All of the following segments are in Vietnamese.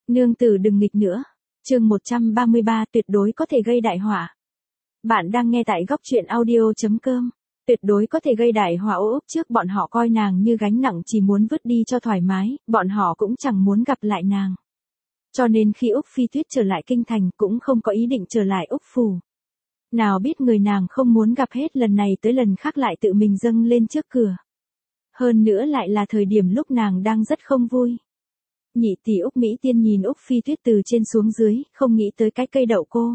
Nương tử đừng nghịch nữa. Chương 133 tuyệt đối có thể gây đại họa. Bạn đang nghe tại góc truyện audio.com. Tuyệt đối có thể gây đại họa. Úc trước bọn họ coi nàng như gánh nặng chỉ muốn vứt đi cho thoải mái, bọn họ cũng chẳng muốn gặp lại nàng. Cho nên khi Úc Phi Tuyết trở lại kinh thành cũng không có ý định trở lại Úc phủ. Nào biết người nàng không muốn gặp hết lần này tới lần khác lại tự mình dâng lên trước cửa. Hơn nữa lại là thời điểm lúc nàng đang rất không vui. Nhị tỷ Úc Mỹ Tiên nhìn Úc Phi Tuyết từ trên xuống dưới, không nghĩ tới cái cây đậu cô.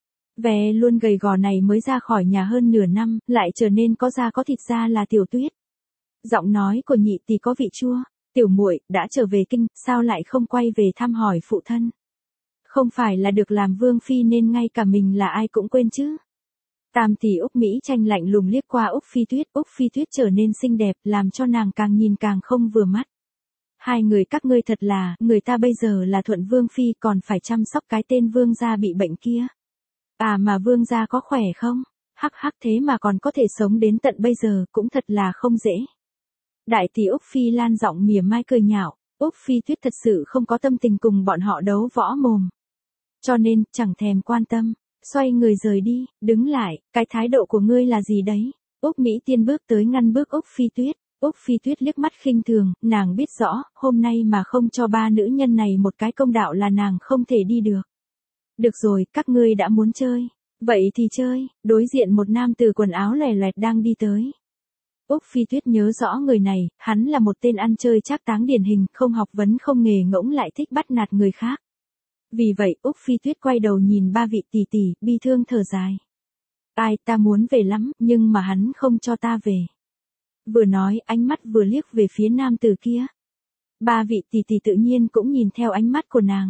Vẻ luôn gầy gò này mới ra khỏi nhà hơn nửa năm, lại trở nên có da có thịt ra là Tiểu Tuyết. Giọng nói của nhị tỷ có vị chua, tiểu muội đã trở về kinh, sao lại không quay về thăm hỏi phụ thân? Không phải là được làm vương phi nên ngay cả mình là ai cũng quên chứ? Tam tỷ Úc Mỹ Tranh lạnh lùng liếc qua Úc Phi Tuyết trở nên xinh đẹp, làm cho nàng càng nhìn càng không vừa mắt. Hai người các ngươi thật là, người ta bây giờ là Thuận Vương Phi còn phải chăm sóc cái tên Vương gia bị bệnh kia. À mà Vương gia có khỏe không? Hắc hắc thế mà còn có thể sống đến tận bây giờ cũng thật là không dễ. Đại tỷ Úc Phi Lan giọng mỉa mai cười nhạo, Úc Phi Tuyết thật sự không có tâm tình cùng bọn họ đấu võ mồm. Cho nên, chẳng thèm quan tâm, xoay người rời đi, đứng lại, cái thái độ của ngươi là gì đấy? Úc Mỹ Tiên bước tới ngăn bước Úc Phi Tuyết. Úc Phi Tuyết liếc mắt khinh thường, nàng biết rõ, hôm nay mà không cho ba nữ nhân này một cái công đạo là nàng không thể đi được. Được rồi, các ngươi đã muốn chơi. Vậy thì chơi, đối diện một nam tử quần áo lòe loẹt đang đi tới. Úc Phi Tuyết nhớ rõ người này, hắn là một tên ăn chơi trác táng điển hình, không học vấn không nghề ngỗng lại thích bắt nạt người khác. Vì vậy, Úc Phi Tuyết quay đầu nhìn ba vị tỷ tỷ, bi thương thở dài. Ai, ta muốn về lắm, nhưng mà hắn không cho ta về. Vừa nói, ánh mắt vừa liếc về phía nam tử kia. Ba vị tỷ tỷ tự nhiên cũng nhìn theo ánh mắt của nàng.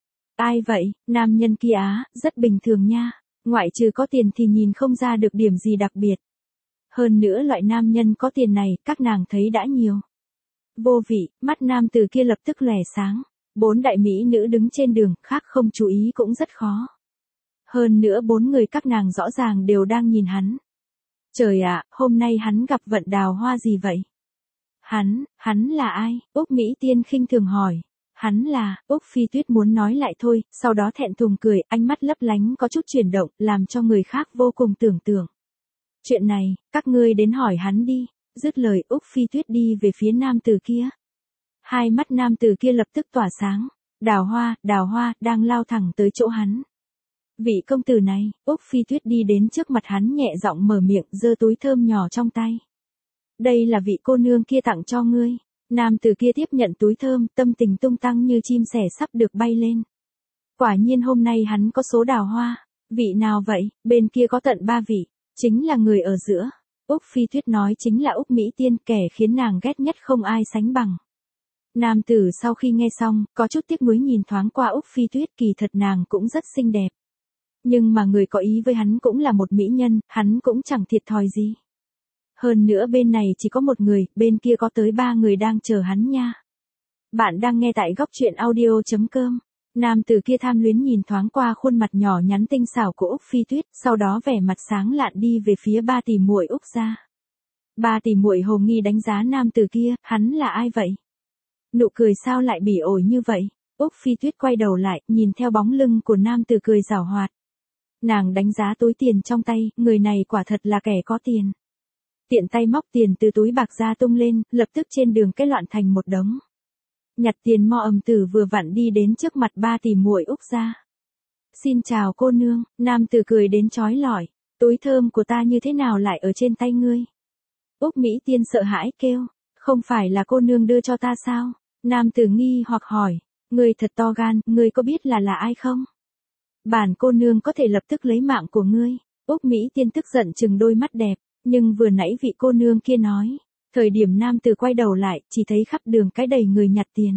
Ai vậy, nam nhân kia á, rất bình thường nha, ngoại trừ có tiền thì nhìn không ra được điểm gì đặc biệt. Hơn nữa loại nam nhân có tiền này, các nàng thấy đã nhiều. Vô vị, mắt nam tử kia lập tức lòe sáng. Bốn đại mỹ nữ đứng trên đường, khác không chú ý cũng rất khó. Hơn nữa bốn người các nàng rõ ràng đều đang nhìn hắn. Trời ạ, hôm nay hắn gặp vận đào hoa gì vậy? Hắn là ai? Úc Mỹ Tiên khinh thường hỏi. Hắn là, Úc Phi Tuyết muốn nói lại thôi, sau đó thẹn thùng cười, ánh mắt lấp lánh có chút chuyển động, làm cho người khác vô cùng tưởng tượng. Chuyện này, các ngươi đến hỏi hắn đi. Dứt lời Úc Phi Tuyết đi về phía nam tử kia. Hai mắt nam tử kia lập tức tỏa sáng. Đào hoa, đang lao thẳng tới chỗ hắn. Vị công tử này, Úc Phi Tuyết đi đến trước mặt hắn nhẹ giọng mở miệng, giơ túi thơm nhỏ trong tay. Đây là vị cô nương kia tặng cho ngươi. Nam tử kia tiếp nhận túi thơm, tâm tình tung tăng như chim sẻ sắp được bay lên. Quả nhiên hôm nay hắn có số đào hoa. Vị nào vậy? Bên kia có tận 3 vị. Chính là người ở giữa. Úc Phi Tuyết nói chính là Úc Mỹ Tiên, kẻ khiến nàng ghét nhất không ai sánh bằng. Nam tử sau khi nghe xong, có chút tiếc nuối nhìn thoáng qua Úc Phi Tuyết, kỳ thật nàng cũng rất xinh đẹp. Nhưng mà người có ý với hắn cũng là một mỹ nhân, hắn cũng chẳng thiệt thòi gì. Hơn nữa bên này chỉ có một người, bên kia có tới 3 người đang chờ hắn nha. Bạn đang nghe tại góc truyện audio.com. Nam tử kia tham luyến nhìn thoáng qua khuôn mặt nhỏ nhắn tinh xảo của Úc Phi Tuyết, sau đó vẻ mặt sáng lạn đi về phía ba tỷ muội Úc gia. Ba tỷ muội hồ nghi đánh giá nam tử kia, hắn là ai vậy? Nụ cười sao lại bỉ ổi như vậy? Úc Phi Tuyết quay đầu lại, nhìn theo bóng lưng của nam tử cười giảo hoạt. Nàng đánh giá túi tiền trong tay, người này quả thật là kẻ có tiền. Tiện tay móc tiền từ túi bạc ra tung lên, lập tức trên đường cái loạn thành một đống. Nhặt tiền mo ầm tử vừa vặn đi đến trước mặt ba tỷ muội Úc gia. Xin chào cô nương, nam tử cười đến chói lọi, túi thơm của ta như thế nào lại ở trên tay ngươi? Úc Mỹ Tiên sợ hãi kêu, không phải là cô nương đưa cho ta sao? Nam tử nghi hoặc hỏi, ngươi thật to gan, ngươi có biết là ai không? Bản cô nương có thể lập tức lấy mạng của ngươi. Úc Mỹ Tiên tức giận trừng đôi mắt đẹp, nhưng vừa nãy vị cô nương kia nói. Thời điểm nam tử quay đầu lại, chỉ thấy khắp đường cái đầy người nhặt tiền.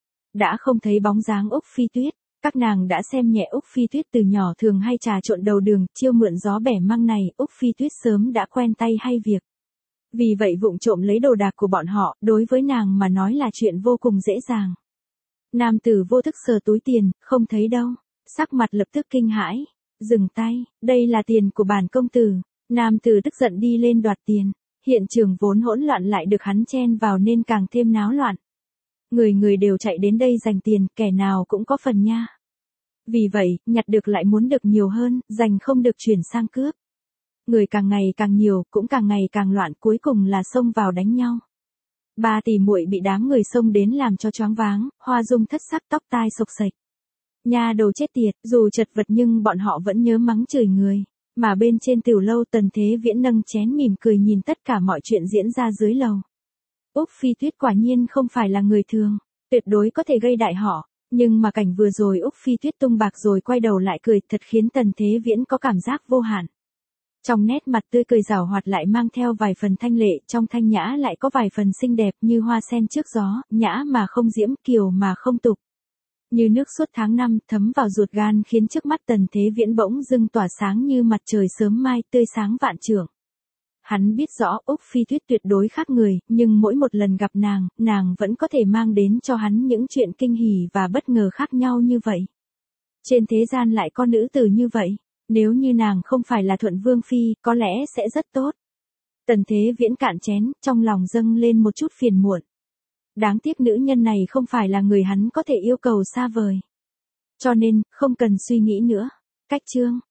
Đã không thấy bóng dáng Úc Phi Tuyết, các nàng đã xem nhẹ Úc Phi Tuyết từ nhỏ thường hay trà trộn đầu đường, chiêu mượn gió bẻ măng này, Úc Phi Tuyết sớm đã quen tay hay việc. Vì vậy vụng trộm lấy đồ đạc của bọn họ, đối với nàng mà nói là chuyện vô cùng dễ dàng. Nam tử vô thức sờ túi tiền, không thấy đâu, sắc mặt lập tức kinh hãi, dừng tay, đây là tiền của bản công tử. Nam tử tức giận đi lên đoạt tiền. Hiện trường vốn hỗn loạn lại được hắn chen vào nên càng thêm náo loạn. Người người đều chạy đến đây giành tiền, kẻ nào cũng có phần nha. Vì vậy, nhặt được lại muốn được nhiều hơn, giành không được chuyển sang cướp. Người càng ngày càng nhiều, cũng càng ngày càng loạn, cuối cùng là xông vào đánh nhau. Ba tỷ muội bị đám người xông đến làm cho choáng váng, hoa dung thất sắc, tóc tai xộc xệch. Nha đầu chết tiệt, dù chật vật nhưng bọn họ vẫn nhớ mắng chửi người. Mà bên trên tiểu lâu Tần Thế Viễn nâng chén mỉm cười nhìn tất cả mọi chuyện diễn ra dưới lầu. Úc Phi Tuyết quả nhiên không phải là người thường, tuyệt đối có thể gây đại họa. Nhưng mà cảnh vừa rồi Úc Phi Tuyết tung bạc rồi quay đầu lại cười thật khiến Tần Thế Viễn có cảm giác vô hạn. Trong nét mặt tươi cười giảo hoạt lại mang theo vài phần thanh lệ, trong thanh nhã lại có vài phần xinh đẹp như hoa sen trước gió, nhã mà không diễm, kiều mà không tục. Như nước suốt tháng năm thấm vào ruột gan khiến trước mắt Tần Thế Viễn bỗng dưng tỏa sáng như mặt trời sớm mai, tươi sáng vạn trượng. Hắn biết rõ Úc Phi Tuyết tuyệt đối khác người, nhưng mỗi một lần gặp nàng vẫn có thể mang đến cho hắn những chuyện kinh hỉ và bất ngờ khác nhau như vậy. Trên thế gian lại có nữ tử như vậy, nếu như nàng không phải là Thuận Vương Phi, có lẽ sẽ rất tốt. Tần Thế Viễn cạn chén, trong lòng dâng lên một chút phiền muộn. Đáng tiếc nữ nhân này không phải là người hắn có thể yêu cầu xa vời. Cho nên, không cần suy nghĩ nữa. Cách chương